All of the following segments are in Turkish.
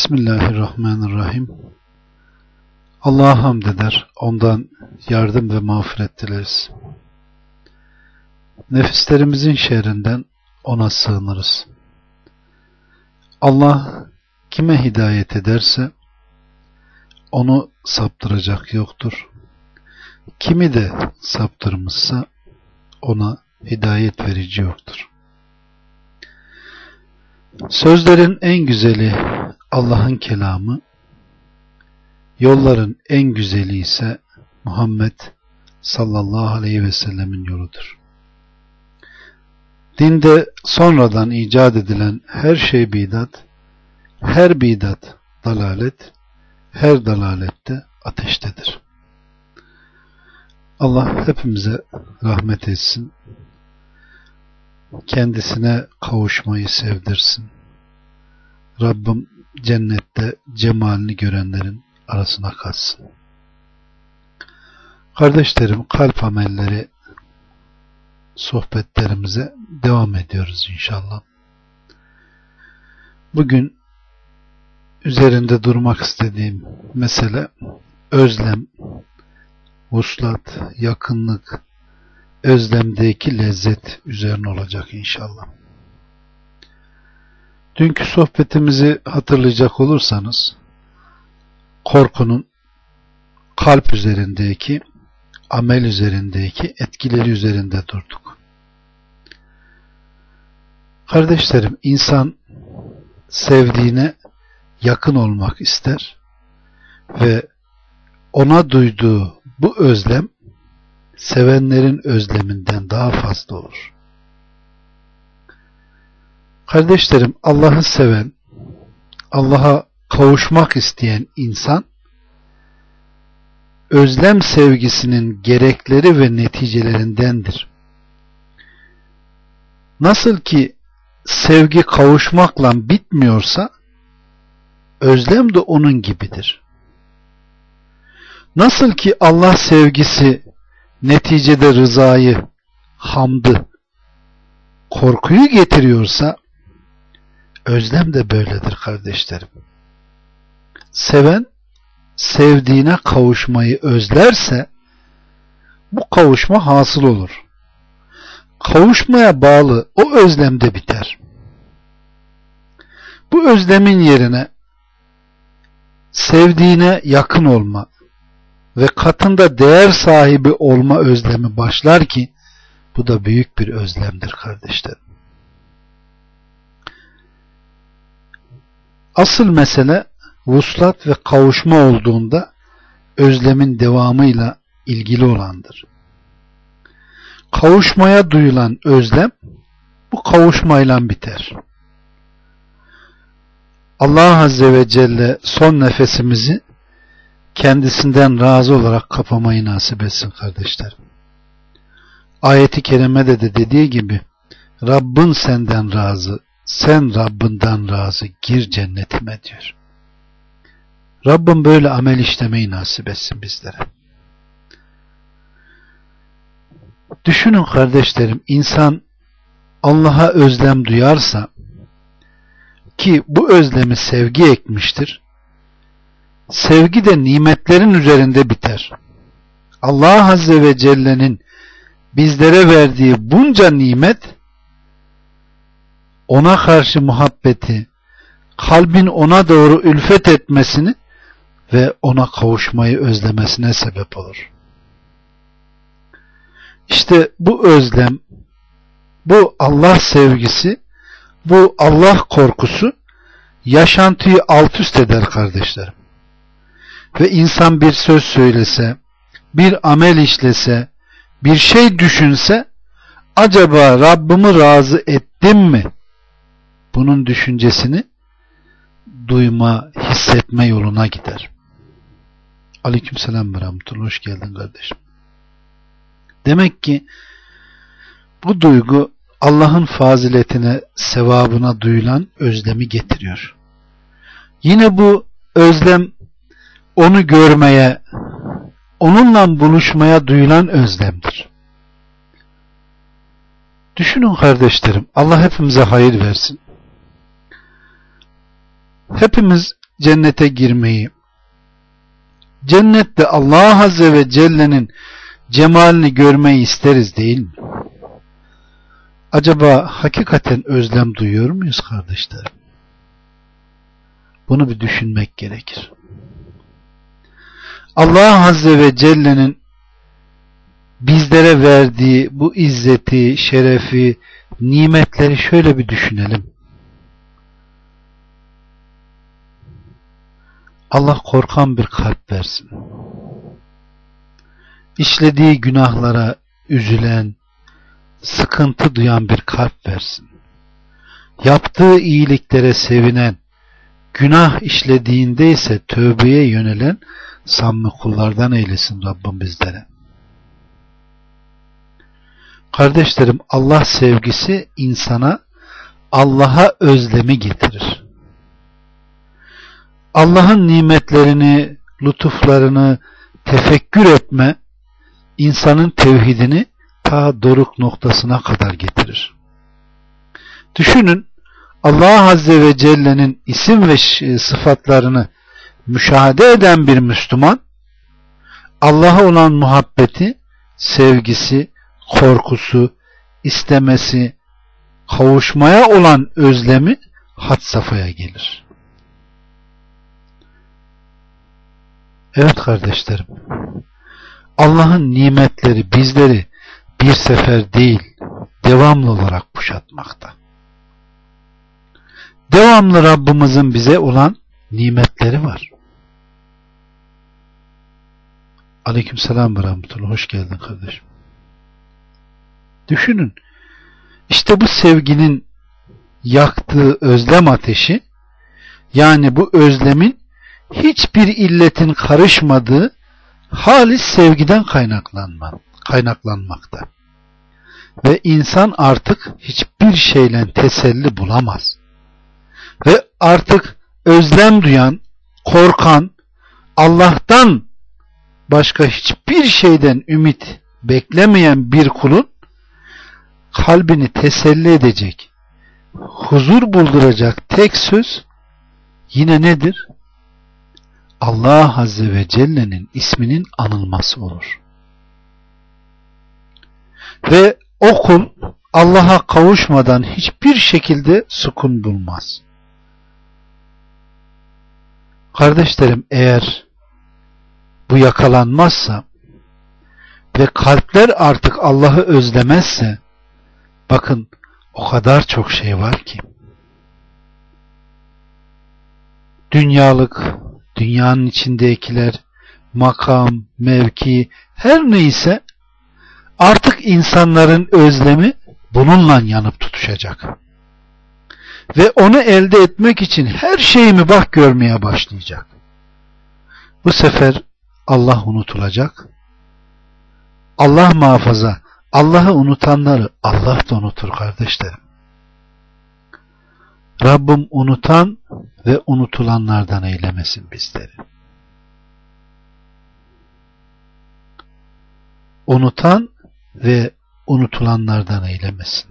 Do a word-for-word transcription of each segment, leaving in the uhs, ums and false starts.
Bismillahirrahmanirrahim. Allah'a hamd eder, ondan yardım ve mağfiret dileriz. Nefislerimizin şerrinden ona sığınırız. Allah kime hidayet ederse onu saptıracak yoktur. Kimi de saptırmışsa ona hidayet verici yoktur. Sözlerin en güzeli Allah'ın kelamı, yolların en güzeli ise Muhammed sallallahu aleyhi ve sellemin yoludur. Dinde sonradan icat edilen her şey bidat, her bidat dalalet, her dalalette ateştedir. Allah hepimize rahmet etsin, kendisine kavuşmayı sevdirsin. Rabbim cennette cemalini görenlerin arasına katsın. Kardeşlerim, kalp amelleri sohbetlerimize devam ediyoruz inşallah. Bugün üzerinde durmak istediğim mesele özlem, vuslat, yakınlık, özlemdeki lezzet üzerine olacak inşallah. Dünkü sohbetimizi hatırlayacak olursanız korkunun kalp üzerindeki, amel üzerindeki etkileri üzerinde durduk. Kardeşlerim, insan sevdiğine yakın olmak ister ve ona duyduğu bu özlem sevenlerin özleminden daha fazla olur. Kardeşlerim, Allah'ı seven, Allah'a kavuşmak isteyen insan özlem sevgisinin gerekleri ve neticelerindendir. Nasıl ki sevgi kavuşmakla bitmiyorsa özlem de onun gibidir. Nasıl ki Allah sevgisi neticede rızayı, hamdı, korkuyu getiriyorsa özlem de böyledir kardeşlerim. Seven sevdiğine kavuşmayı özlerse bu kavuşma hasıl olur. Kavuşmaya bağlı o özlem de biter. Bu özlemin yerine sevdiğine yakın olma ve katında değer sahibi olma özlemi başlar ki bu da büyük bir özlemdir kardeşlerim. Asıl mesele vuslat ve kavuşma olduğunda özlemin devamıyla ilgili olandır. Kavuşmaya duyulan özlem bu kavuşmayla biter. Allah Azze ve Celle son nefesimizi kendisinden razı olarak kapamayı nasip etsin kardeşlerim. Ayet-i kerimede de dediği gibi Rabbin senden razı, sen Rabbinden razı, gir cennetime diyor. Rabbim böyle amel işlemeyi nasip etsin bizlere. Düşünün kardeşlerim, insan Allah'a özlem duyarsa ki bu özlemi sevgi ekmiştir, sevgi de nimetlerin üzerinde biter. Allah Azze ve Celle'nin bizlere verdiği bunca nimet, ona karşı muhabbeti, kalbin ona doğru ülfet etmesini ve ona kavuşmayı özlemesine sebep olur. İşte bu özlem, bu Allah sevgisi, bu Allah korkusu yaşantıyı alt üst eder kardeşlerim. Ve insan bir söz söylese, bir amel işlese, bir şey düşünse, acaba Rabbimi razı ettim mi? Bunun düşüncesini duyma, hissetme yoluna gider. Aleykümselam ve rahmetullah. Hoş geldin kardeşim. Demek ki bu duygu Allah'ın faziletine, sevabına duyulan özlemi getiriyor. Yine bu özlem onu görmeye, onunla buluşmaya duyulan özlemdir. Düşünün kardeşlerim, Allah hepimize hayır versin. Hepimiz cennete girmeyi, cennette Allah Azze ve Celle'nin cemalini görmeyi isteriz değil mi? Acaba hakikaten özlem duyuyor muyuz kardeşlerim? Bunu bir düşünmek gerekir. Allah Azze ve Celle'nin bizlere verdiği bu izzeti, şerefi, nimetleri şöyle bir düşünelim. Allah korkan bir kalp versin. İşlediği günahlara üzülen, sıkıntı duyan bir kalp versin. Yaptığı iyiliklere sevinen, günah işlediğinde ise tövbeye yönelen samimi kullardan eylesin Rabbim bizlere. Kardeşlerim, Allah sevgisi insana Allah'a özlemi getirir. Allah'ın nimetlerini, lütuflarını tefekkür etme, insanın tevhidini ta doruk noktasına kadar getirir. Düşünün, Allah Azze ve Celle'nin isim ve sıfatlarını müşahede eden bir Müslüman, Allah'a olan muhabbeti, sevgisi, korkusu, istemesi, kavuşmaya olan özlemi had safhaya gelir. Evet kardeşlerim, Allah'ın nimetleri bizleri bir sefer değil, devamlı olarak kuşatmakta. Devamlı Rabbimizin bize olan nimetleri var. Aleykümselam ve rahmetullah. Hoş geldin kardeşim. Düşünün, işte bu sevginin yaktığı özlem ateşi, yani bu özlemin hiçbir illetin karışmadığı halis sevgiden kaynaklanma, kaynaklanmakta. Ve insan artık hiçbir şeyle teselli bulamaz. Ve artık özlem duyan, korkan, Allah'tan başka hiçbir şeyden ümit beklemeyen bir kulun kalbini teselli edecek, huzur bulduracak tek söz yine nedir? Allah Azze ve Celle'nin isminin anılması olur. Ve o kul Allah'a kavuşmadan hiçbir şekilde sükun bulmaz. Kardeşlerim, eğer bu yakalanmazsa ve kalpler artık Allah'ı özlemezse, bakın o kadar çok şey var ki, dünyalık, dünyanın içindekiler, makam, mevki, her neyse artık insanların özlemi bununla yanıp tutuşacak. Ve onu elde etmek için her şeyi mübah görmeye başlayacak. Bu sefer Allah unutulacak. Allah muhafaza, Allah'ı unutanları Allah da unutur kardeşlerim. Rabbim unutan ve unutulanlardan eylemesin bizleri. Unutan ve unutulanlardan eylemesin.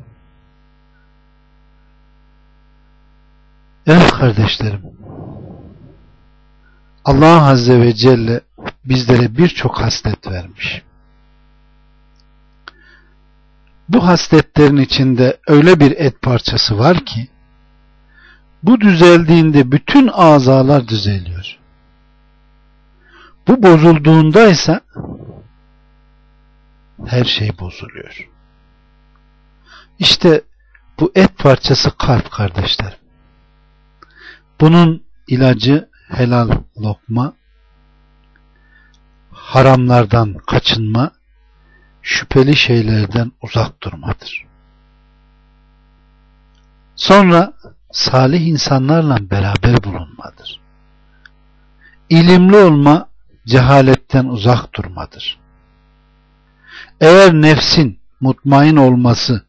Evet kardeşlerim, Allah Azze ve Celle bizlere birçok haslet vermiş. Bu hasletlerin içinde öyle bir et parçası var ki, bu düzeldiğinde bütün azalar düzeliyor. Bu bozulduğunda ise her şey bozuluyor. İşte bu et parçası kalp kardeşler. Bunun ilacı helal lokma, haramlardan kaçınma, şüpheli şeylerden uzak durmadır. Sonra salih insanlarla beraber bulunmadır. İlimli olma, cehaletten uzak durmadır. Eğer nefsin mutmain olması,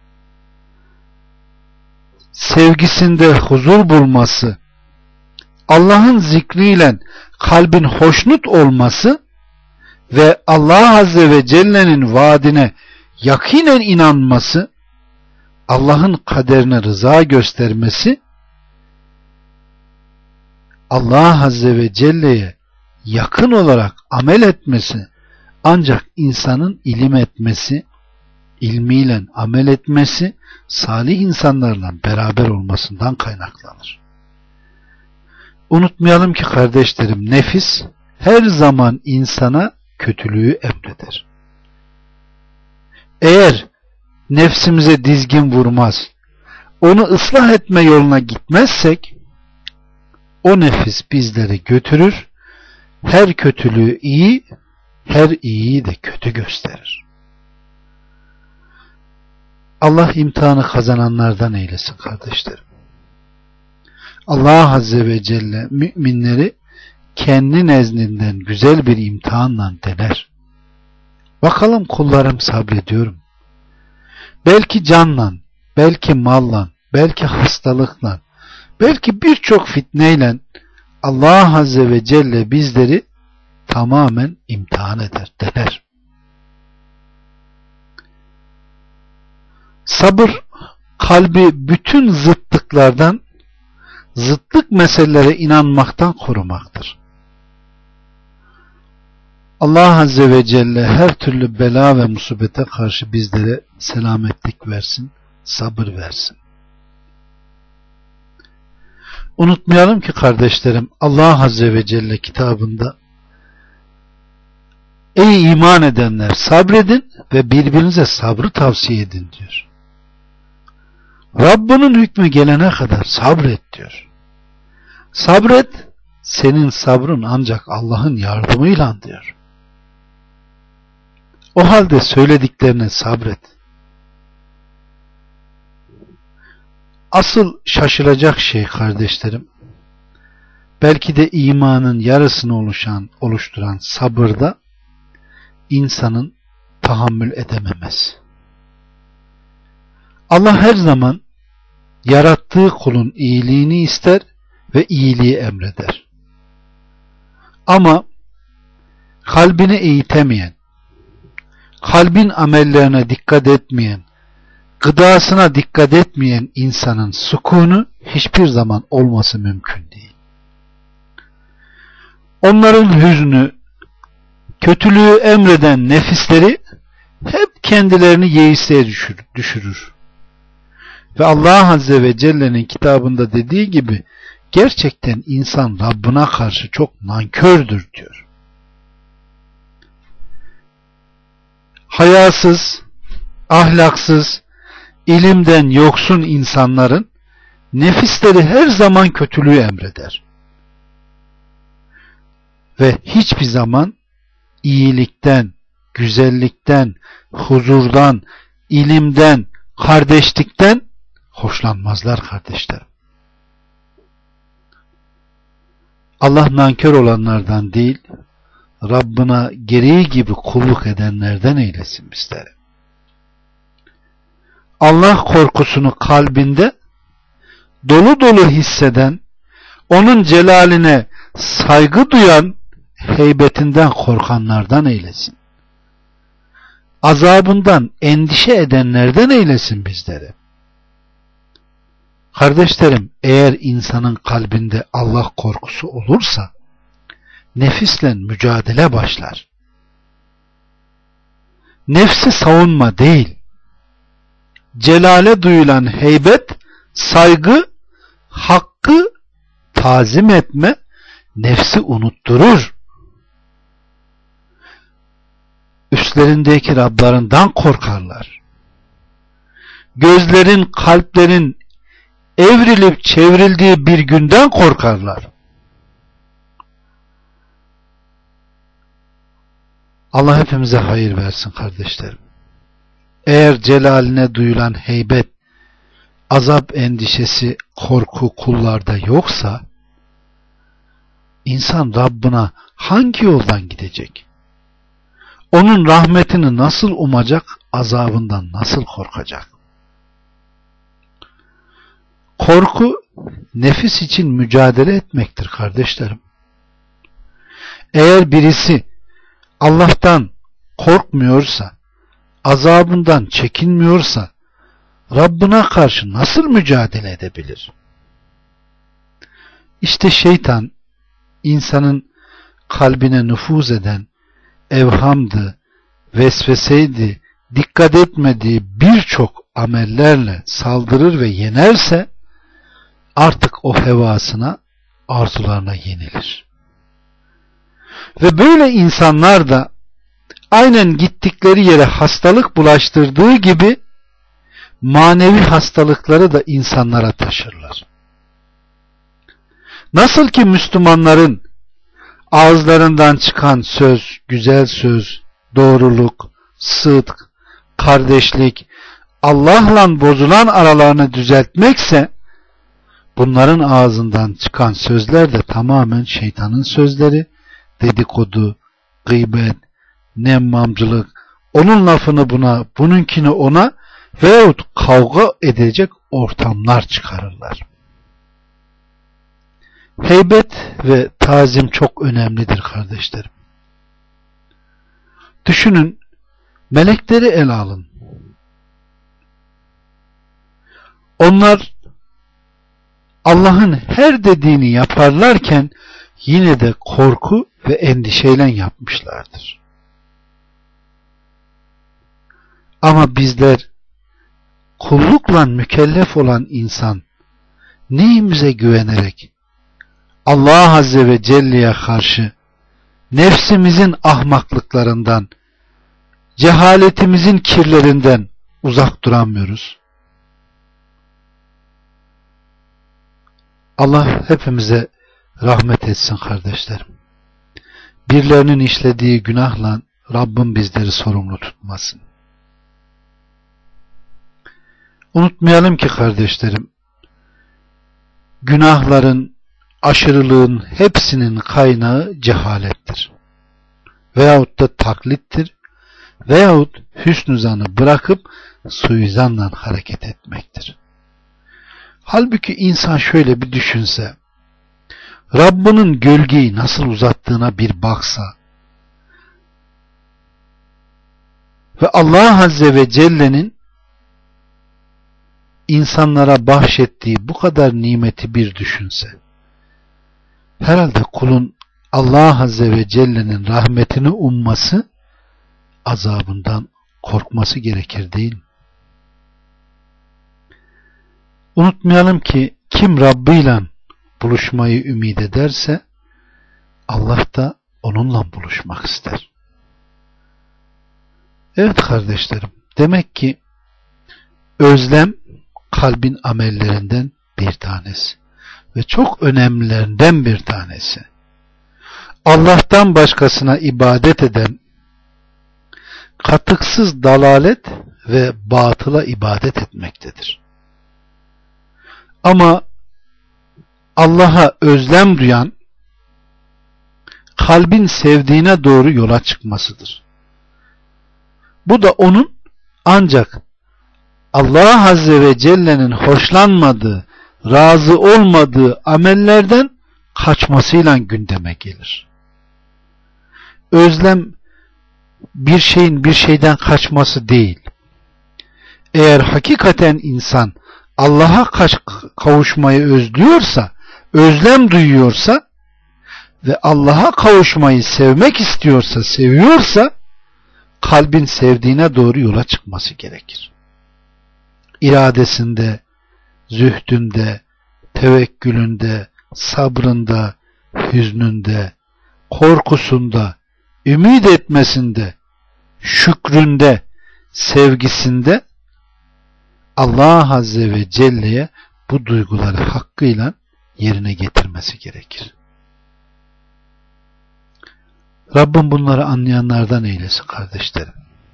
sevgisinde huzur bulması, Allah'ın zikriyle kalbin hoşnut olması ve Allah Azze ve Celle'nin vaadine yakinen inanması, Allah'ın kaderine rıza göstermesi, Allah Azze ve Celle'ye yakın olarak amel etmesi ancak insanın ilim etmesi, ilmiyle amel etmesi, salih insanlarla beraber olmasından kaynaklanır. Unutmayalım ki kardeşlerim, nefis her zaman insana kötülüğü emreder. Eğer nefsimize dizgin vurmaz, onu ıslah etme yoluna gitmezsek, o nefis bizleri götürür, her kötülüğü iyi, her iyiyi de kötü gösterir. Allah imtihanı kazananlardan eylesin kardeşlerim. Allah Azze ve Celle müminleri kendi nezdinden güzel bir imtihanla dener. Bakalım kullarım sabrediyor mu? Belki canla, belki malla, belki hastalıkla, belki birçok fitneyle Allah Azze ve Celle bizleri tamamen imtihan eder, dener. Sabır, kalbi bütün zıtlıklardan, zıtlık meselelere inanmaktan korumaktır. Allah Azze ve Celle her türlü bela ve musibete karşı bizlere selametlik versin, sabır versin. Unutmayalım ki kardeşlerim, Allah Azze ve Celle kitabında ey iman edenler sabredin ve birbirinize sabrı tavsiye edin diyor. Rabbinin hükmü gelene kadar sabret diyor. Sabret, senin sabrın ancak Allah'ın yardımıyla diyor. O halde söylediklerine sabret. Asıl şaşılacak şey kardeşlerim, belki de imanın yarısını oluşan, oluşturan sabırda insanın tahammül edememesi. Allah her zaman yarattığı kulun iyiliğini ister ve iyiliği emreder. Ama kalbini eğitemeyen, kalbin amellerine dikkat etmeyen, gıdasına dikkat etmeyen insanın sükûnu hiçbir zaman olması mümkün değil. Onların hüznü, kötülüğü emreden nefisleri hep kendilerini yeisliğe düşürür. Ve Allah Azze ve Celle'nin kitabında dediği gibi gerçekten insan Rabbine karşı çok nankördür diyor. Hayasız, ahlaksız, ilimden yoksun insanların nefisleri her zaman kötülüğü emreder. Ve hiçbir zaman iyilikten, güzellikten, huzurdan, ilimden, kardeşlikten hoşlanmazlar kardeşlerim. Allah nankör olanlardan değil, Rabbına gereği gibi kulluk edenlerden eylesin bizleri. Allah korkusunu kalbinde dolu dolu hisseden, onun celaline saygı duyan, heybetinden korkanlardan eylesin. Azabından endişe edenlerden eylesin bizleri. Kardeşlerim, eğer insanın kalbinde Allah korkusu olursa nefisle mücadele başlar. Nefsi savunma değil, celale duyulan heybet, saygı, hakkı tazim etme, nefsi unutturur. Üstlerindeki Rablarından korkarlar. Gözlerin, kalplerin evrilip çevrildiği bir günden korkarlar. Allah hepimize hayır versin kardeşlerim. Eğer celaline duyulan heybet, azap endişesi, korku kullarda yoksa, insan Rabbına hangi yoldan gidecek? Onun rahmetini nasıl umacak, azabından nasıl korkacak? Korku, nefis için mücadele etmektir kardeşlerim. Eğer birisi Allah'tan korkmuyorsa, azabından çekinmiyorsa, Rabbine karşı nasıl mücadele edebilir? İşte şeytan insanın kalbine nüfuz eden evhamdı, vesveseydi, dikkat etmediği birçok amellerle saldırır ve yenerse artık o hevasına, arzularına yenilir. Ve böyle insanlar da aynen gittikleri yere hastalık bulaştırdığı gibi manevi hastalıkları da insanlara taşırlar. Nasıl ki Müslümanların ağızlarından çıkan söz, güzel söz, doğruluk, sıdk, kardeşlik, Allah'la bozulan aralarını düzeltmekse, bunların ağzından çıkan sözler de tamamen şeytanın sözleri, dedikodu, gıybet, nemmamcılık, onun lafını buna, bununkini ona veyahut kavga edecek ortamlar çıkarırlar. Heybet ve tazim çok önemlidir kardeşlerim. Düşünün, melekleri ele alın. Onlar Allah'ın her dediğini yaparlarken yine de korku ve endişeyle yapmışlardır. Ama bizler kullukla mükellef olan insan neyimize güvenerek Allah Azze ve Celle'ye karşı nefsimizin ahmaklıklarından, cehaletimizin kirlerinden uzak duramıyoruz? Allah hepimize rahmet etsin kardeşlerim. Birilerinin işlediği günahla Rabbim bizleri sorumlu tutmasın. Unutmayalım ki kardeşlerim, günahların, aşırılığın hepsinin kaynağı cehalettir. Veyahut da taklittir. Veyahut hüsnü zanı bırakıp suizanla hareket etmektir. Halbuki insan şöyle bir düşünse, Rabbinin gölgeyi nasıl uzattığına bir baksa ve Allah Azze ve Celle'nin insanlara bahşettiği bu kadar nimeti bir düşünse, herhalde kulun Allah Azze ve Celle'nin rahmetini umması, azabından korkması gerekir değil mi? Unutmayalım ki kim Rabbiyle buluşmayı ümit ederse Allah da onunla buluşmak ister. Evet kardeşlerim, demek ki özlem kalbin amellerinden bir tanesi ve çok önemlilerinden bir tanesi. Allah'tan başkasına ibadet eden katıksız dalalet ve batıla ibadet etmektedir. Ama Allah'a özlem duyan kalbin sevdiğine doğru yola çıkmasıdır. Bu da onun ancak Allah Azze ve Celle'nin hoşlanmadığı, razı olmadığı amellerden kaçmasıyla gündeme gelir. Özlem bir şeyin bir şeyden kaçması değil. Eğer hakikaten insan Allah'a kavuşmayı özlüyorsa, özlem duyuyorsa ve Allah'a kavuşmayı sevmek istiyorsa, seviyorsa kalbin sevdiğine doğru yola çıkması gerekir. İradesinde, zühdünde, tevekkülünde, sabrında, hüznünde, korkusunda, ümit etmesinde, şükründe, sevgisinde Allah Azze ve Celle'ye bu duyguları hakkıyla yerine getirmesi gerekir. Rabbim bunları anlayanlardan eylesin kardeşlerim.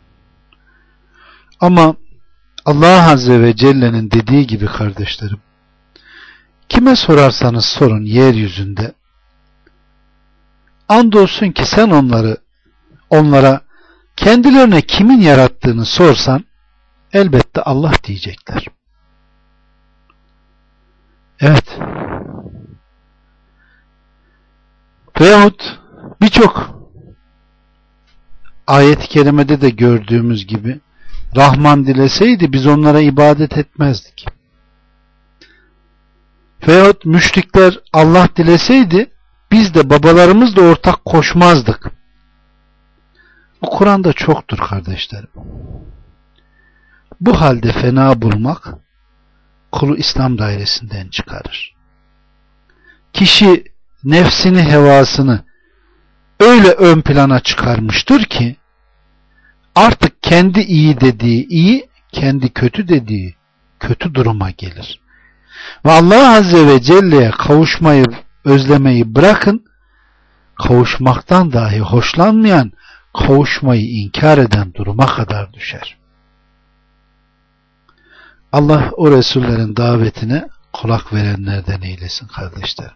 Ama Allah Azze ve Celle'nin dediği gibi kardeşlerim, kime sorarsanız sorun yeryüzünde, andolsun ki sen onları, onlara kendilerine kimin yarattığını sorsan, elbette Allah diyecekler. Evet. Veyahut birçok ayet-i kerimede de gördüğümüz gibi Rahman dileseydi biz onlara ibadet etmezdik. Veyahut müşrikler Allah dileseydi biz de babalarımızla ortak koşmazdık. Bu Kur'an'da çoktur kardeşlerim. Bu halde fena bulmak kulu İslam dairesinden çıkarır. Kişi nefsini, hevasını öyle ön plana çıkarmıştır ki artık kendi iyi dediği iyi, kendi kötü dediği kötü duruma gelir. Ve Allah Azze ve Celle'ye kavuşmayı, özlemeyi bırakın, kavuşmaktan dahi hoşlanmayan, kavuşmayı inkar eden duruma kadar düşer. Allah o Resullerin davetine kulak verenlerden eylesin kardeşlerim.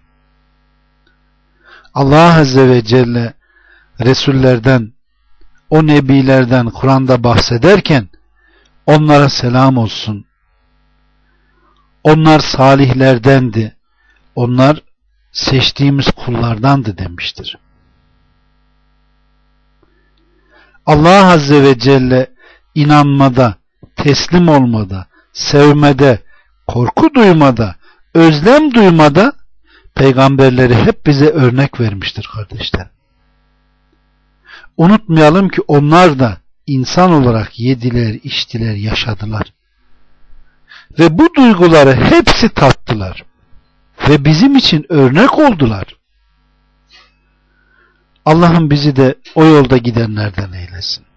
Allah Azze ve Celle Resullerden, o nebilerden Kur'an'da bahsederken onlara selam olsun. Onlar salihlerdendi. Onlar seçtiğimiz kullardandı demiştir. Allah Azze ve Celle inanmada, teslim olmada, sevmede, korku duymada, özlem duymada peygamberleri hep bize örnek vermiştir kardeşler. Unutmayalım ki onlar da insan olarak yediler, içtiler, yaşadılar. Ve bu duyguları hepsi tattılar. Ve bizim için örnek oldular. Allah'ım bizi de o yolda gidenlerden eylesin.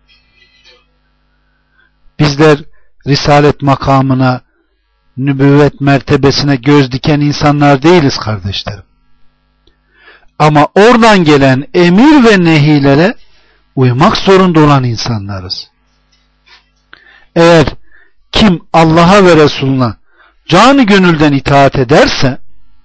Bizler risalet makamına, nübüvvet mertebesine göz diken insanlar değiliz kardeşlerim. Ama oradan gelen emir ve nehilere uymak zorunda olan insanlarız. Eğer kim Allah'a ve Resulüne canı gönülden itaat ederse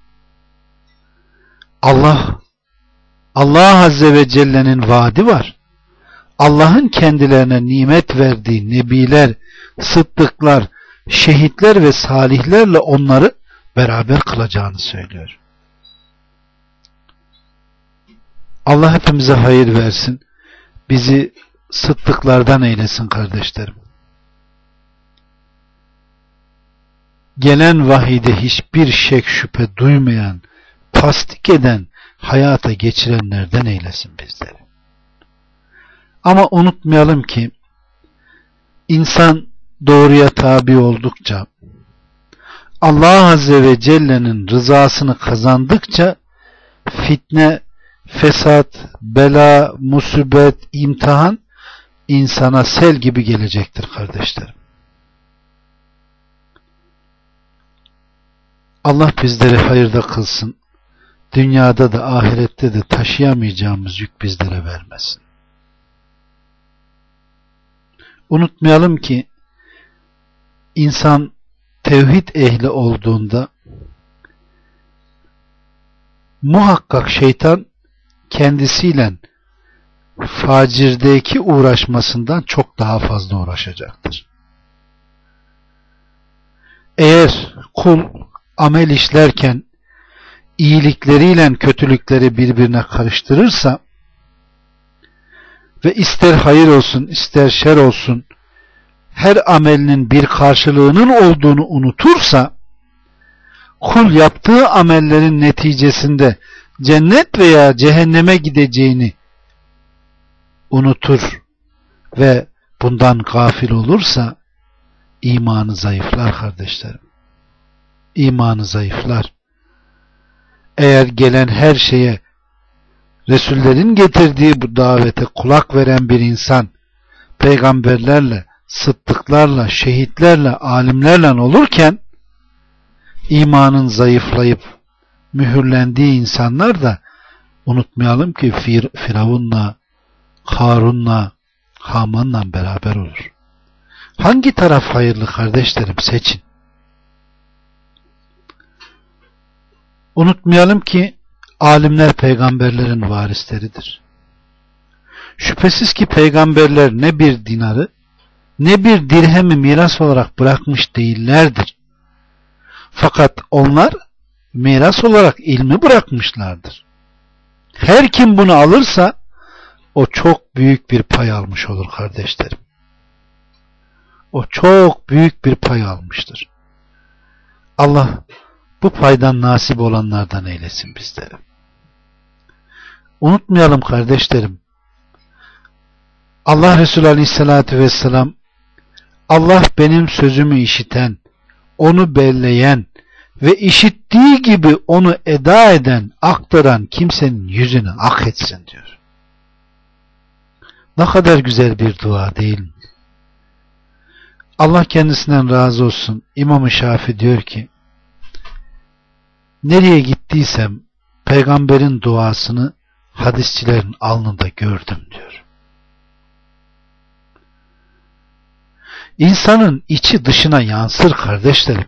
Allah Allah Azze ve Celle'nin vaadi var. Allah'ın kendilerine nimet verdiği nebiler, sıddıklar, şehitler ve salihlerle onları beraber kılacağını söylüyor. Allah hepimize hayır versin. Bizi sıddıklardan eylesin kardeşlerim. Gelen vahide hiçbir şek şüphe duymayan, tasdik eden, hayata geçirenlerden eylesin bizleri. Ama unutmayalım ki insan doğruya tabi oldukça, Allah Azze ve Celle'nin rızasını kazandıkça fitne, fesat, bela, musibet, imtihan insana sel gibi gelecektir kardeşlerim. Allah bizleri hayırda kılsın. Dünyada da ahirette de taşıyamayacağımız yük bizlere vermesin. Unutmayalım ki insan tevhid ehli olduğunda muhakkak şeytan kendisiyle facirdeki uğraşmasından çok daha fazla uğraşacaktır. Eğer kul amel işlerken iyilikleriyle kötülükleri birbirine karıştırırsa ve ister hayır olsun ister şer olsun her amelinin bir karşılığının olduğunu unutursa kul yaptığı amellerin neticesinde cennet veya cehenneme gideceğini unutur ve bundan gafil olursa imanı zayıflar kardeşlerim. İmanı zayıflar. Eğer gelen her şeye Resullerin getirdiği bu davete kulak veren bir insan peygamberlerle, sıddıklarla, şehitlerle, alimlerle olurken imanın zayıflayıp mühürlendiği insanlar da unutmayalım ki Fir Firavun'la, Karun'la, Haman'la beraber olur. Hangi taraf hayırlı kardeşlerim, seçin. Unutmayalım ki alimler peygamberlerin varisleridir. Şüphesiz ki peygamberler ne bir dinarı ne bir dirhemi miras olarak bırakmış değillerdir. Fakat onlar miras olarak ilmi bırakmışlardır. Her kim bunu alırsa o çok büyük bir pay almış olur kardeşlerim. O çok büyük bir pay almıştır. Allah bu paydan nasip olanlardan eylesin bizleri. Unutmayalım kardeşlerim. Allah Resulü Aleyhisselatü Vesselam, Allah benim sözümü işiten, onu belleyen ve işittiği gibi onu eda eden, aktaran kimsenin yüzünü ak etsin diyor. Ne kadar güzel bir dua değil mi? Allah kendisinden razı olsun. İmam-ı Şafii diyor ki, nereye gittiysem peygamberin duasını hadisçilerin alnında gördüm diyor. İnsanın içi dışına yansır kardeşlerim.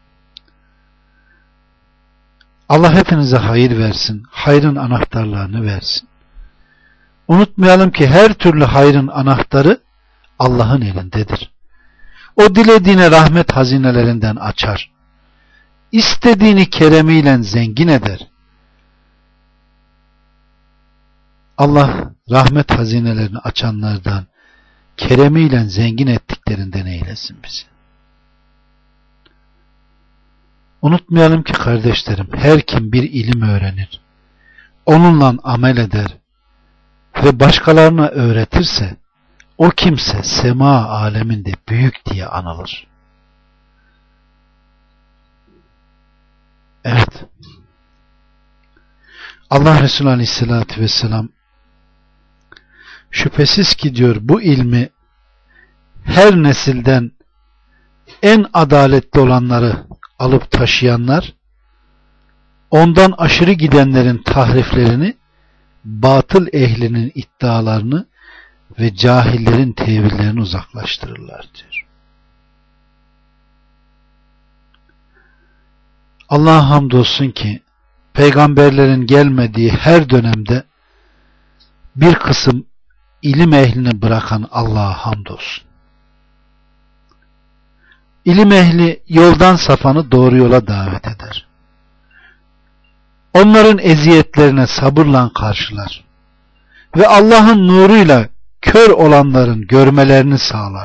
Allah hepinize hayır versin, hayrın anahtarlarını versin. Unutmayalım ki her türlü hayrın anahtarı Allah'ın elindedir. O dilediğine rahmet hazinelerinden açar. İstediğini keremiyle zengin eder. Allah rahmet hazinelerini açanlardan, keremiyle zengin ettiklerinden eylesin bizi. Unutmayalım ki kardeşlerim, her kim bir ilim öğrenir, onunla amel eder ve başkalarına öğretirse, o kimse sema aleminde büyük diye anılır. Evet. Allah Resulü Aleyhisselatü Vesselam şüphesiz ki diyor, bu ilmi her nesilden en adaletli olanları alıp taşıyanlar, ondan aşırı gidenlerin tahriflerini, batıl ehlinin iddialarını ve cahillerin tevillerini uzaklaştırırlar diyor. Allah'a hamdolsun ki peygamberlerin gelmediği her dönemde bir kısım ilim ehlini bırakan Allah'a hamdolsun. İlim ehli yoldan sapanı doğru yola davet eder. Onların eziyetlerine sabırla karşılar ve Allah'ın nuruyla kör olanların görmelerini sağlar.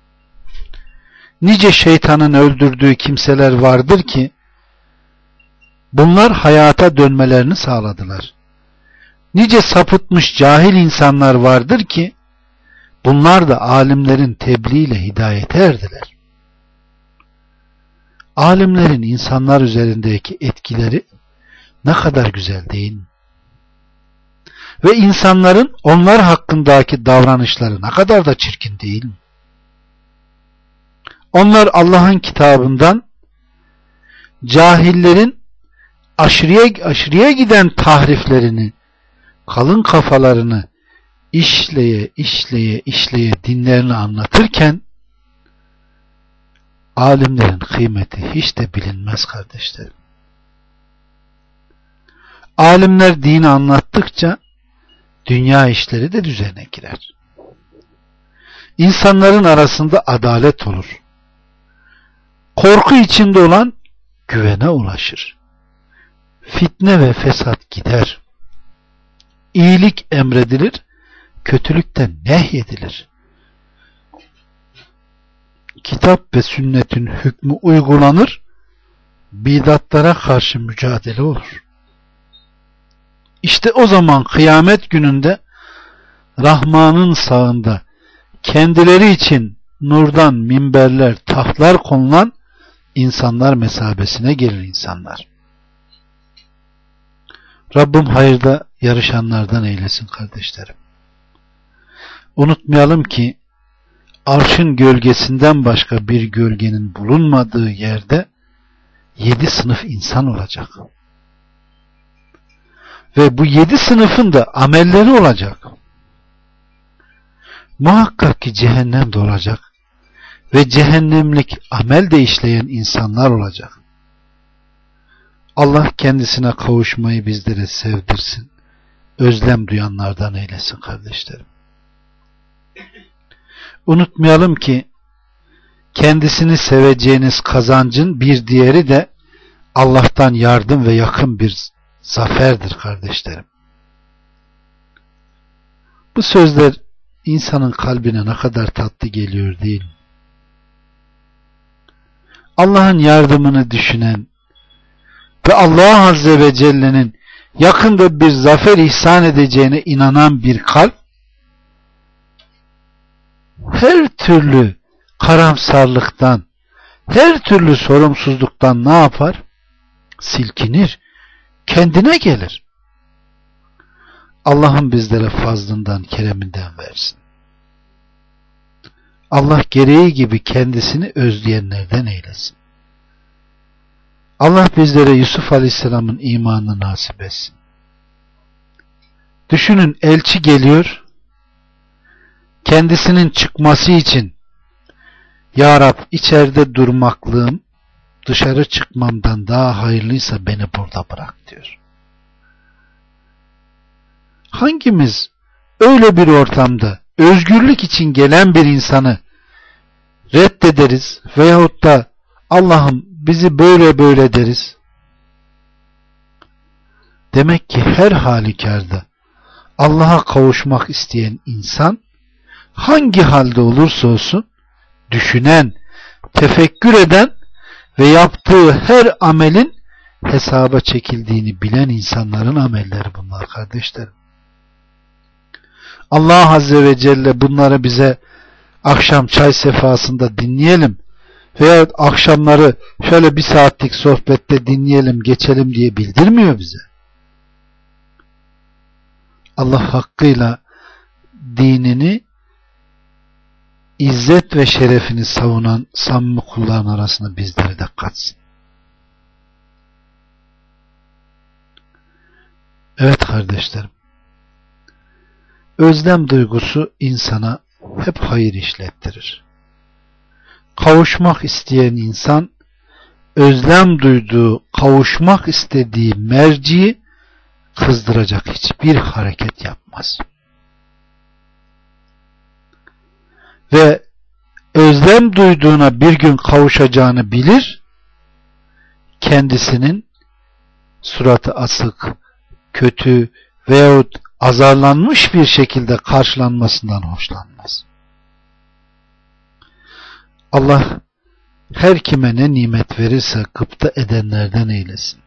Nice şeytanın öldürdüğü kimseler vardır ki bunlar hayata dönmelerini sağladılar. Nice sapıtmış cahil insanlar vardır ki bunlar da alimlerin tebliğiyle hidayete erdiler. Alimlerin insanlar üzerindeki etkileri ne kadar güzel değil mi? Ve insanların onlar hakkındaki davranışları ne kadar da çirkin değil mi? Onlar Allah'ın kitabından cahillerin aşırıya, aşırıya giden tahriflerini, kalın kafalarını işleye işleye işleye dinlerini anlatırken alimlerin kıymeti hiç de bilinmez kardeşlerim. Alimler dini anlattıkça dünya işleri de düzene girer. İnsanların arasında adalet olur. Korku içinde olan güvene ulaşır. Fitne ve fesat gider. İyilik emredilir, kötülükten nehyedilir. Kitap ve sünnetin hükmü uygulanır, bidatlara karşı mücadele olur. İşte o zaman kıyamet gününde Rahman'ın sağında kendileri için nurdan minberler, tahtlar konulan insanlar mesabesine gelir insanlar. Rabbim hayırda yarışanlardan eylesin kardeşlerim. Unutmayalım ki arşın gölgesinden başka bir gölgenin bulunmadığı yerde yedi sınıf insan olacak. Ve bu yedi sınıfın da amelleri olacak. Muhakkak ki cehennem de olacak. Ve cehennemlik amel de işleyen insanlar olacak. Allah kendisine kavuşmayı bizlere sevdirsin. Özlem duyanlardan eylesin kardeşlerim. Unutmayalım ki kendisini seveceğiniz kazancın bir diğeri de Allah'tan yardım ve yakın bir zaferdir kardeşlerim. Bu sözler insanın kalbine ne kadar tatlı geliyor değil mi? Allah'ın yardımını düşünen ve Allah Azze ve Celle'nin yakında bir zafer ihsan edeceğine inanan bir kalp, her türlü karamsarlıktan, her türlü sorumsuzluktan ne yapar? Silkinir, kendine gelir. Allah'ım bizlere fazlından, kereminden versin. Allah gereği gibi kendisini özleyenlerden eylesin. Allah bizlere Yusuf Aleyhisselam'ın imanını nasip etsin. Düşünün, elçi geliyor, kendisinin çıkması için, Ya Rab, içeride durmaklığım dışarı çıkmamdan daha hayırlıysa beni burada bırak diyor. Hangimiz öyle bir ortamda özgürlük için gelen bir insanı reddederiz veyahut da Allah'ım bizi böyle böyle deriz? Demek ki her halükarda Allah'a kavuşmak isteyen insan hangi halde olursa olsun düşünen, tefekkür eden ve yaptığı her amelin hesaba çekildiğini bilen insanların amelleri bunlar kardeşlerim. Allah Azze ve Celle bunları bize akşam çay sefasında dinleyelim veya akşamları şöyle bir saatlik sohbette dinleyelim, geçelim diye bildirmiyor bize. Allah hakkıyla dinini, izzet ve şerefini savunan samimi kulların arasında bizleri de katsın. Evet kardeşlerim, özlem duygusu insana hep hayır işlettirir. Kavuşmak isteyen insan, özlem duyduğu, kavuşmak istediği merciyi kızdıracak hiçbir hareket yapmaz. Ve özlem duyduğuna bir gün kavuşacağını bilir, kendisinin suratı asık, kötü veyahut azarlanmış bir şekilde karşılanmasından hoşlanmaz. Allah her kime ne nimet verirse gıpta edenlerden eylesin.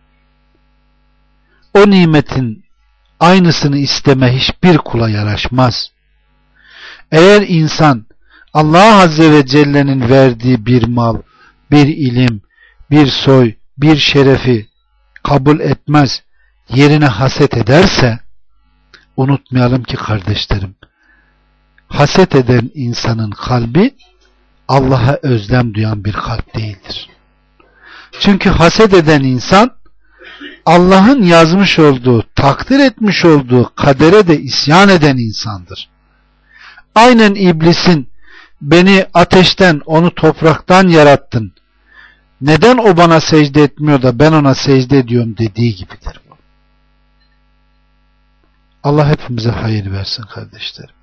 O nimetin aynısını isteme hiçbir kula yaraşmaz. Eğer insan Allah Azze ve Celle'nin verdiği bir mal, bir ilim, bir soy, bir şerefi kabul etmez, yerine haset ederse, unutmayalım ki kardeşlerim, haset eden insanın kalbi Allah'a özlem duyan bir kalp değildir. Çünkü haset eden insan Allah'ın yazmış olduğu, takdir etmiş olduğu kadere de isyan eden insandır. Aynen iblisin beni ateşten, onu topraktan yarattın, neden o bana secde etmiyor da ben ona secde ediyorum dediği gibidir bu. Allah hepimize hayır versin kardeşlerim.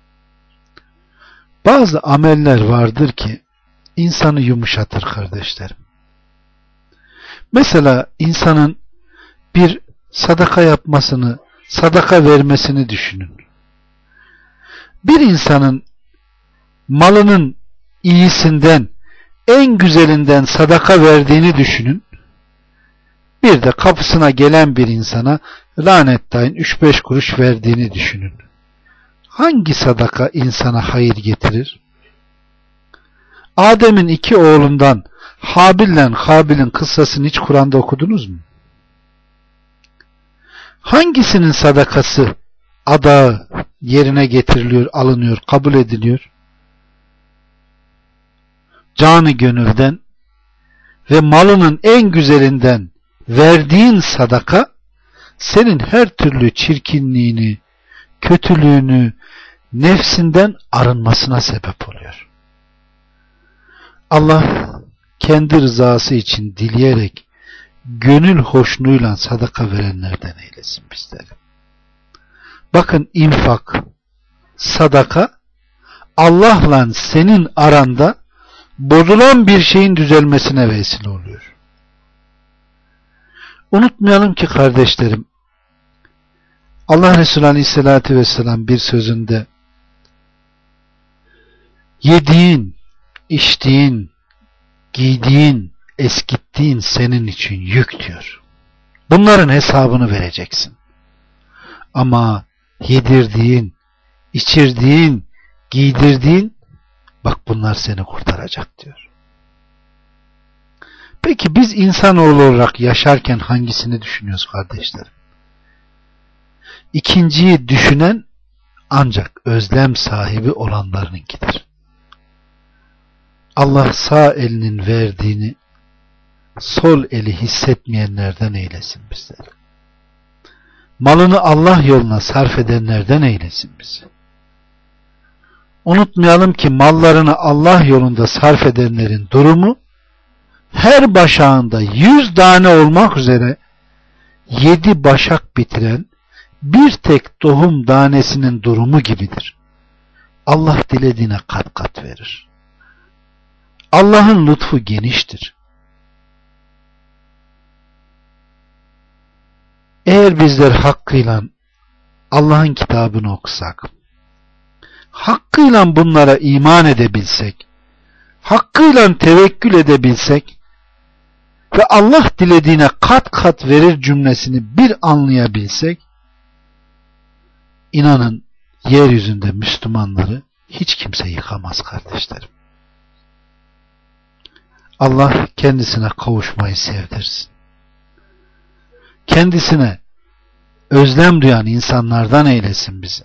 Bazı ameller vardır ki insanı yumuşatır kardeşlerim. Mesela insanın bir sadaka yapmasını, sadaka vermesini düşünün. Bir insanın malının iyisinden, en güzelinden sadaka verdiğini düşünün. Bir de kapısına gelen bir insana lanetten üç beş kuruş verdiğini düşünün. Hangi sadaka insana hayır getirir? Adem'in iki oğlundan Habil'le Habil'in kıssasını hiç Kur'an'da okudunuz mu? Hangisinin sadakası adağı yerine getiriliyor, alınıyor, kabul ediliyor? Canı gönülden ve malının en güzelinden verdiğin sadaka senin her türlü çirkinliğini, kötülüğünü nefsinden arınmasına sebep oluyor. Allah kendi rızası için dileyerek gönül hoşluğuyla sadaka verenlerden eylesin bizleri. Bakın, infak, sadaka Allah'la senin aranda bozulan bir şeyin düzelmesine vesile oluyor. Unutmayalım ki kardeşlerim, Allah Resulü Aleyhisselatü Vesselam bir sözünde yediğin, içtiğin, giydiğin, eskittiğin senin için yük diyor. Bunların hesabını vereceksin. Ama yedirdiğin, içirdiğin, giydirdiğin, bak bunlar seni kurtaracak diyor. Peki biz insanoğlu olarak yaşarken hangisini düşünüyoruz kardeşlerim? İkinciyi düşünen ancak özlem sahibi olanlarınkidir. Allah sağ elinin verdiğini sol eli hissetmeyenlerden eylesin bizleri. Malını Allah yoluna sarf edenlerden eylesin bizi. Unutmayalım ki mallarını Allah yolunda sarf edenlerin durumu her başağında yüz tane olmak üzere yedi başak bitiren bir tek tohum tanesinin durumu gibidir. Allah dilediğine kat kat verir. Allah'ın lütfu geniştir. Eğer bizler hakkıyla Allah'ın kitabını okusak, hakkıyla bunlara iman edebilsek, hakkıyla tevekkül edebilsek ve Allah dilediğine kat kat verir cümlesini bir anlayabilsek, inanın yeryüzünde Müslümanları hiç kimse yıkamaz kardeşlerim. Allah kendisine kavuşmayı sevdirsin. Kendisine özlem duyan insanlardan eylesin bizi.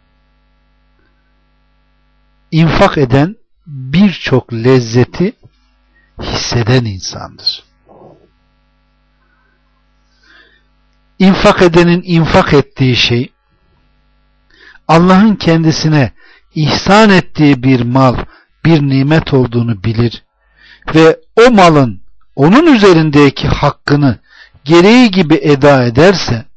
İnfak eden birçok lezzeti hisseden insandır. İnfak edenin infak ettiği şey Allah'ın kendisine ihsan ettiği bir mal, bir nimet olduğunu bilir ve o malın onun üzerindeki hakkını gereği gibi eda ederse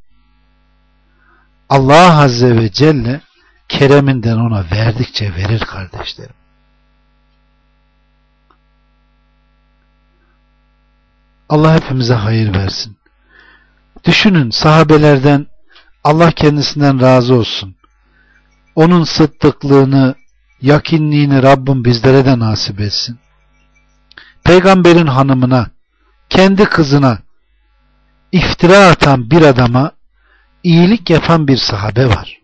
Allah Azze ve Celle kereminden ona verdikçe verir kardeşlerim. Allah hepimize hayır versin. Düşünün, sahabelerden Allah kendisinden razı olsun. Onun sıddıklığını, yakinliğini Rabbim bizlere de nasip etsin. Peygamberin hanımına, kendi kızına iftira atan bir adama iyilik yapan bir sahabe var.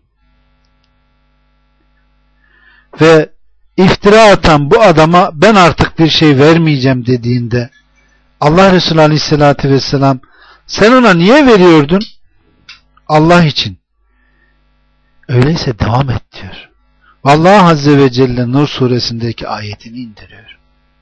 Ve iftira atan bu adama ben artık bir şey vermeyeceğim dediğinde Allah Resulü Aleyhisselatü Vesselam sen ona niye veriyordun? Allah için. Öyleyse devam et diyor. Allah Azze ve Celle Nur suresindeki ayetini indiriyor.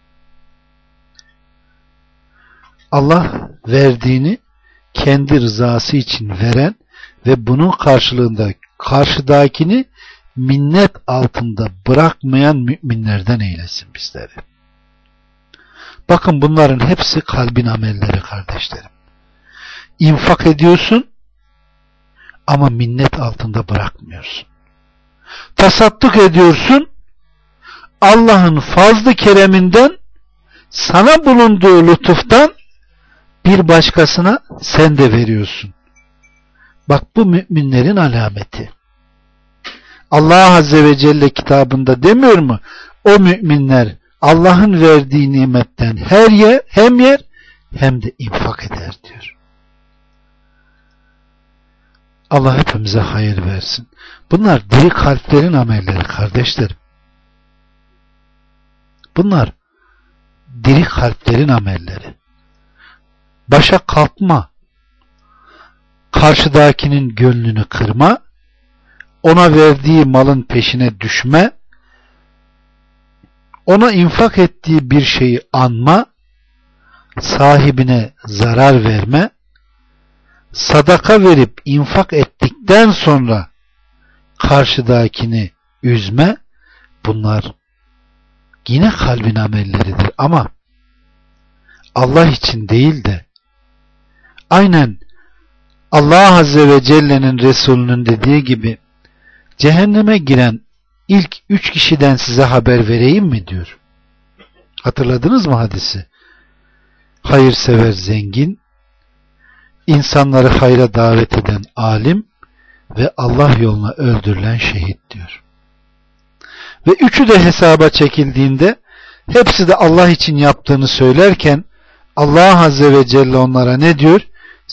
Allah verdiğini kendi rızası için veren ve bunun karşılığında karşıdakini minnet altında bırakmayan müminlerden eylesin bizleri. Bakın bunların hepsi kalbin amelleri kardeşlerim. İnfak ediyorsun ama minnet altında bırakmıyorsun. Tasadduk ediyorsun, Allah'ın fazlı kereminden, sana bulunduğu lütuftan bir başkasına sen de veriyorsun. Bak bu müminlerin alameti. Allah Azze ve Celle kitabında demiyor mu? O müminler Allah'ın verdiği nimetten her yer, hem yer hem de infak eder diyor. Allah hepimize hayır versin. Bunlar diri kalplerin amelleri kardeşlerim. Bunlar diri kalplerin amelleri. Başa kalkma, karşıdakinin gönlünü kırma, ona verdiği malın peşine düşme, ona infak ettiği bir şeyi anma, sahibine zarar verme, sadaka verip infak ettikten sonra karşıdakini üzme, bunlar yine kalbin amelleridir ama Allah için değil de aynen Allah Azze ve Celle'nin Resulünün dediği gibi cehenneme giren ilk üç kişiden size haber vereyim mi diyor. Hatırladınız mı hadisi? Hayırsever zengin, insanları hayra davet eden alim ve Allah yoluna öldürülen şehit diyor. Ve üçü de hesaba çekildiğinde hepsi de Allah için yaptığını söylerken Allah Azze ve Celle onlara ne diyor?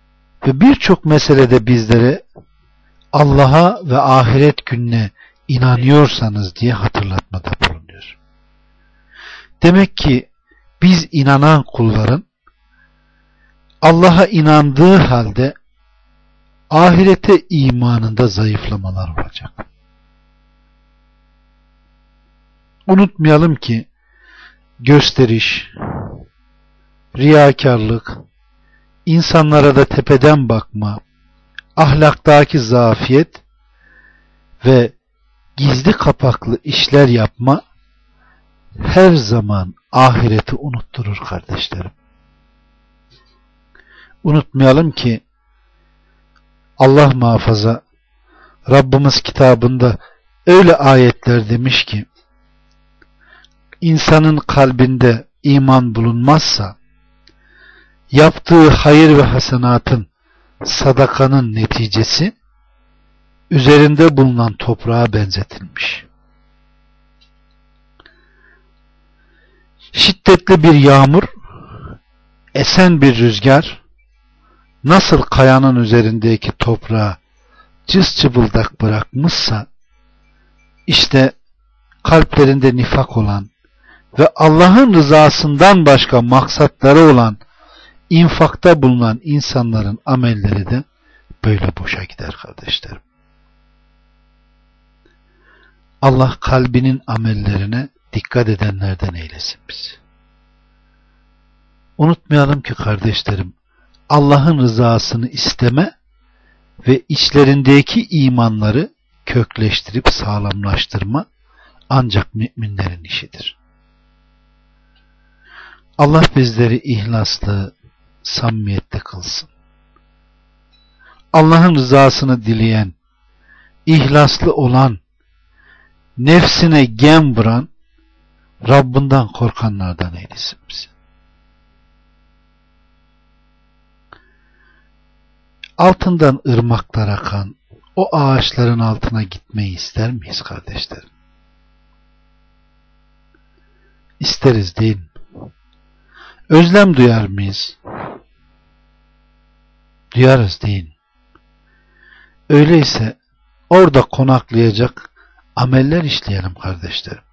Ve birçok meselede bizlere Allah'a ve ahiret gününe inanıyorsanız diye hatırlatmada bulunuyor. Demek ki biz inanan kulların Allah'a inandığı halde ahirete imanında zayıflamalar olacak. Unutmayalım ki gösteriş, riyakarlık, insanlara da tepeden bakma, ahlaktaki zafiyet ve gizli kapaklı işler yapma her zaman ahireti unutturur kardeşlerim. Unutmayalım ki Allah muhafaza Rabbimiz kitabında öyle ayetler demiş ki insanın kalbinde iman bulunmazsa yaptığı hayır ve hasenatın, sadakanın neticesi üzerinde bulunan toprağa benzetilmiş. Şiddetli bir yağmur, esen bir rüzgar nasıl kayanın üzerindeki toprağı cızcıbıldak bırakmışsa, işte kalplerinde nifak olan ve Allah'ın rızasından başka maksatları olan infakta bulunan insanların amelleri de böyle boşa gider kardeşlerim. Allah kalbinin amellerine dikkat edenlerden eylesin bizi. Unutmayalım ki kardeşlerim, Allah'ın rızasını isteme ve içlerindeki imanları kökleştirip sağlamlaştırma ancak müminlerin işidir. Allah bizleri ihlaslı, samimiyette kılsın. Allah'ın rızasını dileyen, ihlaslı olan, nefsine gem vuran, Rabbinden korkanlardan eylesin bizi. Altından ırmaklar akan o ağaçların altına gitmeyi ister miyiz kardeşlerim? İsteriz değil mi? Özlem duyar mıyız? Duyarız değil mi? Öyleyse orada konaklayacak ameller işleyelim kardeşlerim.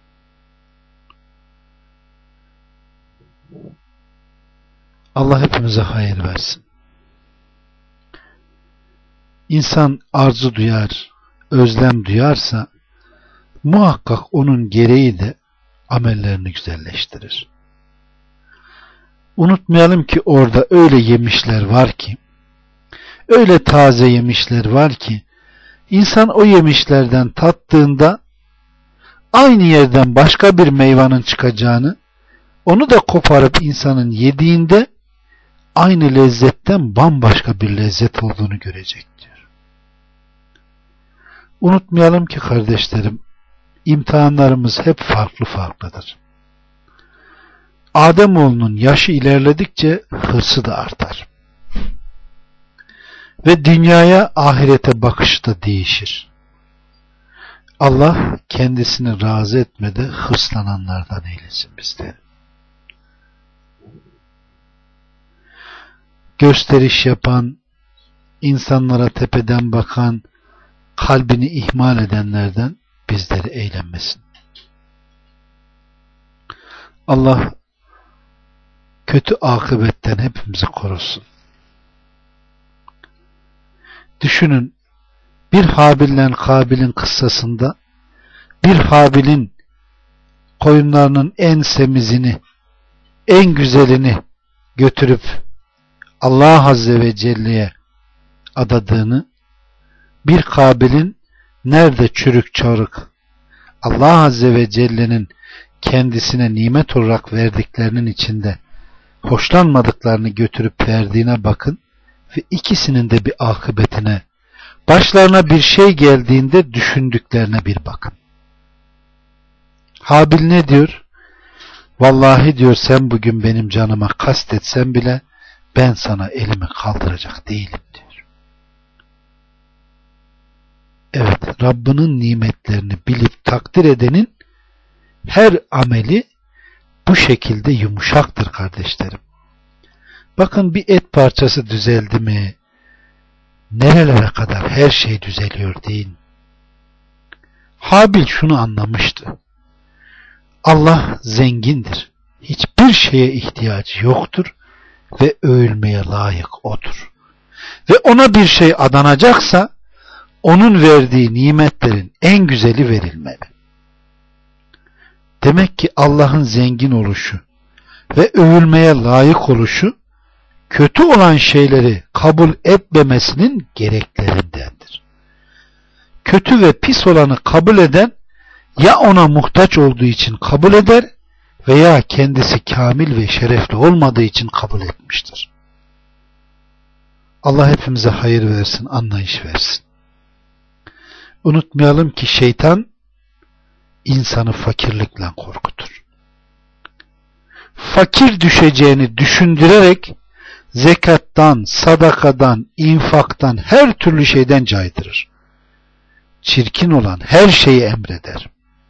Allah hepimize hayır versin. İnsan arzu duyar, özlem duyarsa muhakkak onun gereği de amellerini güzelleştirir. Unutmayalım ki orada öyle yemişler var ki, öyle taze yemişler var ki, insan o yemişlerden tattığında aynı yerden başka bir meyvanın çıkacağını, onu da koparıp insanın yediğinde aynı lezzetten bambaşka bir lezzet olduğunu görecek diyor. Unutmayalım ki kardeşlerim, imtihanlarımız hep farklı farklıdır. Ademoğlunun yaşı ilerledikçe hırsı da artar. Ve dünyaya, ahirete bakışı da değişir. Allah kendisini razı etmede hırslananlardan eylesin bizleri. Gösteriş yapan, insanlara tepeden bakan, kalbini ihmal edenlerden bizleri eylemesin. Allah kötü akıbetten hepimizi korusun. Düşünün, bir Habil'le Kabil'in kıssasında bir Habil'in koyunlarının en semizini, en güzelini götürüp Allah Azze ve Celle'ye adadığını, bir Kabil'in nerede çürük çarık Allah Azze ve Celle'nin kendisine nimet olarak verdiklerinin içinde hoşlanmadıklarını götürüp verdiğine bakın ve ikisinin de bir akıbetine, başlarına bir şey geldiğinde düşündüklerine bir bakın. Habil ne diyor? Vallahi diyor, sen bugün benim canıma kastetsen bile ben sana elimi kaldıracak değilim diyor. Evet, Rabbinin nimetlerini bilip takdir edenin her ameli bu şekilde yumuşaktır kardeşlerim. Bakın, bir et parçası düzeldi mi, nerelere kadar her şey düzeliyor değil mi? Habil şunu anlamıştı. Allah zengindir. Hiçbir şeye ihtiyacı yoktur ve övülmeye layık odur. Ve ona bir şey adanacaksa onun verdiği nimetlerin en güzeli verilmeli. Demek ki Allah'ın zengin oluşu ve övülmeye layık oluşu kötü olan şeyleri kabul etmemesinin gereklerindendir. Kötü ve pis olanı kabul eden ya ona muhtaç olduğu için kabul eder veya kendisi kamil ve şerefli olmadığı için kabul etmiştir. Allah hepimize hayır versin, anlayış versin. Unutmayalım ki şeytan insanı fakirlikle korkutur. Fakir düşeceğini düşündürerek zekattan, sadakadan, infaktan, her türlü şeyden caydırır. Çirkin olan her şeyi emreder.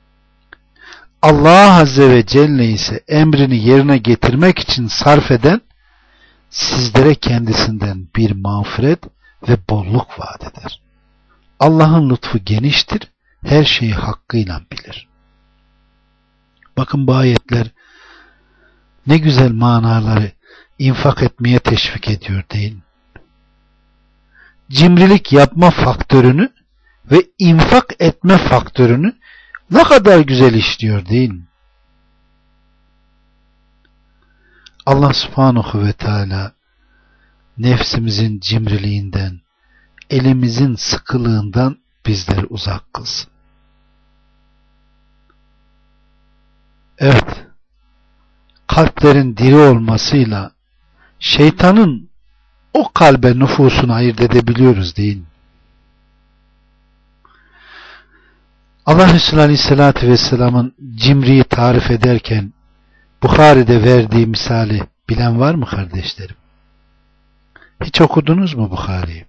Allah Azze ve Celle ise emrini yerine getirmek için sarf eden, sizlere kendisinden bir mağfiret ve bolluk vaat eder. Allah'ın lütfu geniştir, her şeyi hakkıyla bilir. Bakın bu ayetler ne güzel manaları infak etmeye teşvik ediyor değil mi? Cimrilik yapma faktörünü ve infak etme faktörünü ne kadar güzel işliyor değil mi? Allah subhanahu ve teala nefsimizin cimriliğinden, elimizin sıkılığından bizleri uzak kılsın. Evet, kalplerin diri olmasıyla şeytanın o kalbe nüfusunu ayırt edebiliyoruz değil mi? Allah Resulü Aleyhisselatü Vesselam'ın cimriyi tarif ederken Bukhari'de verdiği misali bilen var mı kardeşlerim? Hiç okudunuz mu Bukhari'yi?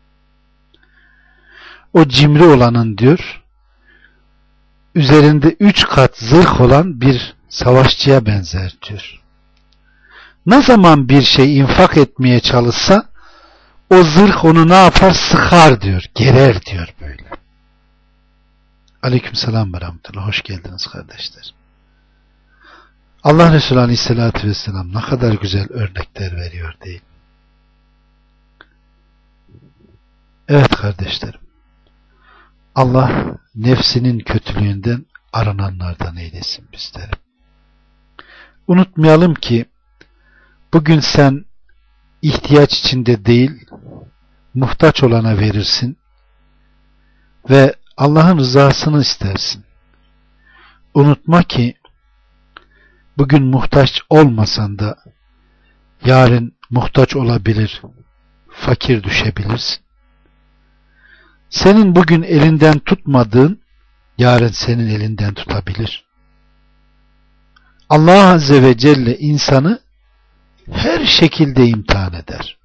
O cimri olanın diyor, üzerinde üç kat zırh olan bir savaşçıya benzer diyor. Ne zaman bir şey infak etmeye çalışsa o zırh onu ne yapar? Sıkar diyor, gerer diyor böyle. Aleykümselam ve rahmetullah. Hoş geldiniz kardeşler. Allah Resulü Aleyhisselatü Vesselam ne kadar güzel örnekler veriyor değil mi? Evet kardeşlerim. Allah nefsinin kötülüğünden arananlardan eylesin bizleri. Unutmayalım ki bugün sen ihtiyaç içinde değil, muhtaç olana verirsin ve Allah'ın rızasını istersin. Unutma ki bugün muhtaç olmasan da yarın muhtaç olabilir, fakir düşebilirsin. Senin bugün elinden tutmadığın yarın senin elinden tutabilir. Allah Azze ve Celle insanı her şekilde imtihan eder.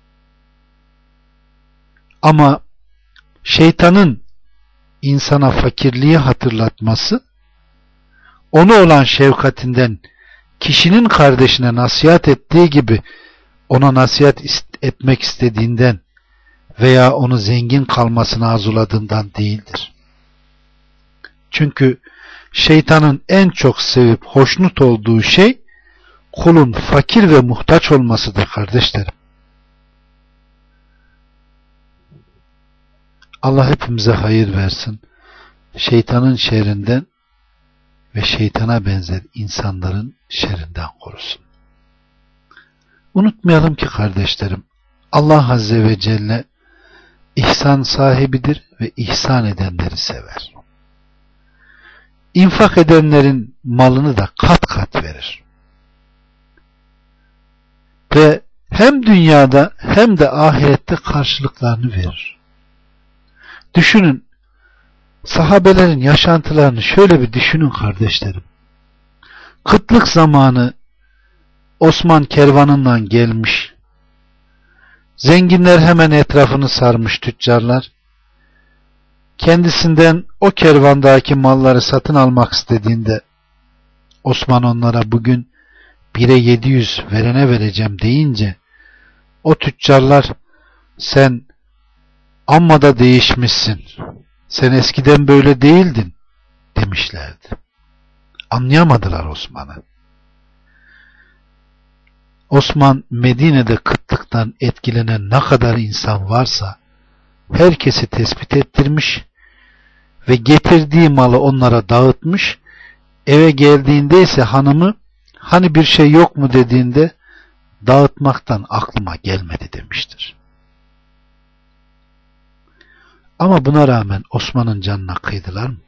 Ama şeytanın insana fakirliği hatırlatması, ona olan şefkatinden kişinin kardeşine nasihat ettiği gibi ona nasihat etmek istediğinden veya onu zengin kalmasını arzuladığından değildir. Çünkü şeytanın en çok sevip hoşnut olduğu şey kulun fakir ve muhtaç olmasıdır kardeşlerim. Allah hepimize hayır versin. Şeytanın şerrinden ve şeytana benzer insanların şerrinden korusun. Unutmayalım ki kardeşlerim, Allah Azze ve Celle ihsan sahibidir ve ihsan edenleri sever. İnfak edenlerin malını da kat kat verir. Ve hem dünyada hem de ahirette karşılıklarını verir. Düşünün, sahabelerin yaşantılarını şöyle bir düşünün kardeşlerim. Kıtlık zamanı Osman kervanından gelmiş. Zenginler hemen etrafını sarmış, tüccarlar. Kendisinden o kervandaki malları satın almak istediğinde Osman onlara bugün bire yedi yüz verene vereceğim deyince o tüccarlar sen Amma da değişmişsin. Sen eskiden böyle değildin demişlerdi. Anlayamadılar Osman'ı. Osman Medine'de kıtlıktan etkilenen ne kadar insan varsa herkesi tespit ettirmiş ve getirdiği malı onlara dağıtmış. Eve geldiğinde ise hanımı hani bir şey yok mu dediğinde dağıtmaktan aklıma gelmedi demiştir. Ama buna rağmen Osman'ın canına kıydılar mı?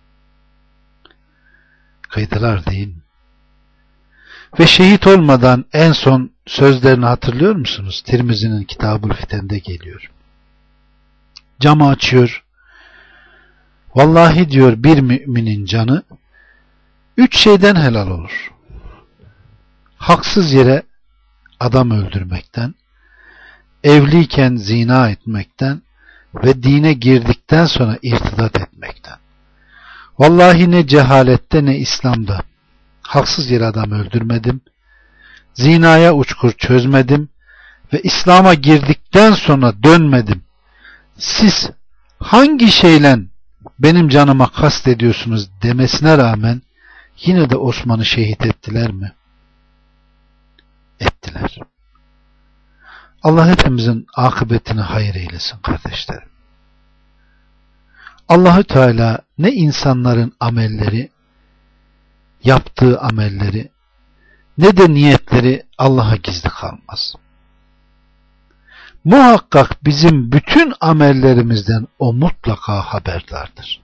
Kıydılar değil mi? Ve şehit olmadan en son sözlerini hatırlıyor musunuz? Tirmizi'nin Kitab-ül Fiten'de geliyor. Camı açıyor. Vallahi diyor bir müminin canı üç şeyden helal olur. Haksız yere adam öldürmekten, evliyken zina etmekten ve dine girdikten sonra irtidat etmekten. Vallahi ne cehalette ne İslam'da haksız yere adam öldürmedim, zinaya uçkur çözmedim ve İslam'a girdikten sonra dönmedim. Siz hangi şeyle benim canıma kast ediyorsunuz demesine rağmen yine de Osman'ı şehit ettiler mi? Ettiler. Allah hepimizin akıbetini hayır eylesin kardeşlerim. Allahü Teala ne insanların amelleri, yaptığı amelleri, ne de niyetleri Allah'a gizli kalmaz. Muhakkak bizim bütün amellerimizden o mutlaka haberdardır.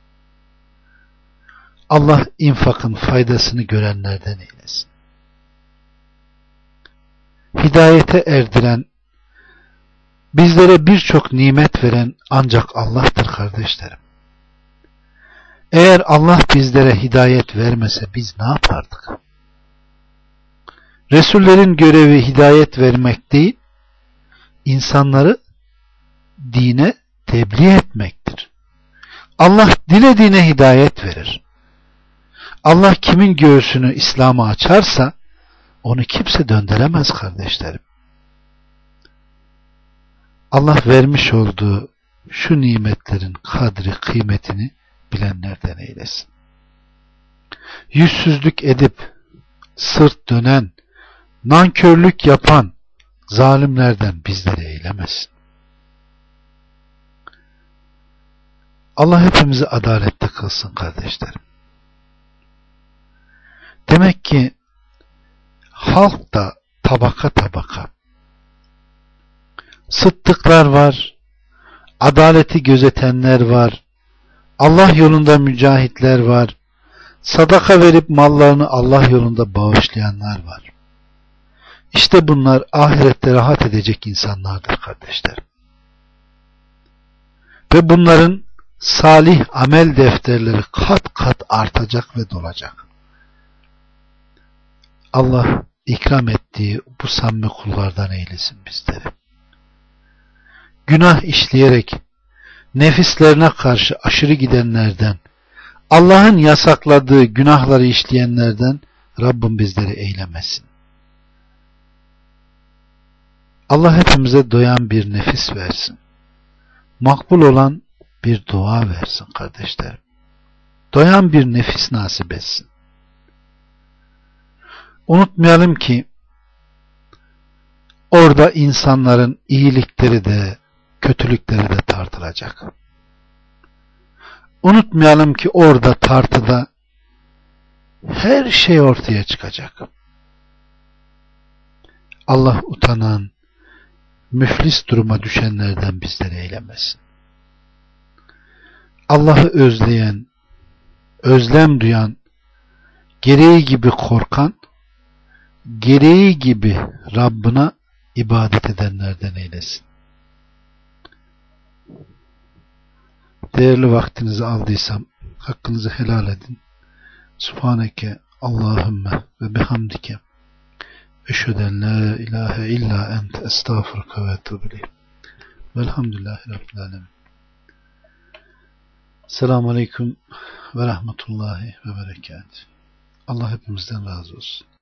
Allah infakın faydasını görenlerden eylesin. Hidayete erdiren, bizlere birçok nimet veren ancak Allah'tır kardeşlerim. Eğer Allah bizlere hidayet vermese biz ne yapardık? Resullerin görevi hidayet vermek değil, insanları dine tebliğ etmektir. Allah dilediğine hidayet verir. Allah kimin göğsünü İslam'a açarsa onu kimse döndüremez kardeşlerim. Allah vermiş olduğu şu nimetlerin kadri, kıymetini bilenlerden eylesin. Yüzsüzlük edip sırt dönen, nankörlük yapan zalimlerden bizleri eylemesin. Allah hepimizi adalette kılsın kardeşlerim. Demek ki halk da tabaka tabaka. Sıddıklar var, adaleti gözetenler var, Allah yolunda mücahitler var, sadaka verip mallarını Allah yolunda bağışlayanlar var. İşte bunlar ahirette rahat edecek insanlardır kardeşlerim. Ve bunların salih amel defterleri kat kat artacak ve dolacak. Allah ikram ettiği bu samimi kullardan eylesin bizleri. Günah işleyerek nefislerine karşı aşırı gidenlerden, Allah'ın yasakladığı günahları işleyenlerden Rabbim bizleri eylemesin. Allah hepimize doyan bir nefis versin. Makbul olan bir dua versin kardeşlerim. Doyan bir nefis nasip etsin. Unutmayalım ki orada insanların iyilikleri de kötülükleri de tartılacak. Unutmayalım ki orada tartıda her şey ortaya çıkacak. Allah utanan, müflis duruma düşenlerden bizleri eylemesin. Allah'ı özleyen, özlem duyan, gereği gibi korkan, gereği gibi Rabbına ibadet edenlerden eylesin. Değerli vaktinizi aldıysam hakkınızı helal edin. Subhaneke Allahümme ve bihamdike eşheden la ilahe illa ente estağfurke ve etûbü ileyk. Velhamdülillahi Rabbil alemin. Selamun aleyküm ve rahmetullahi ve berekatuhu. Allah hepimizden razı olsun.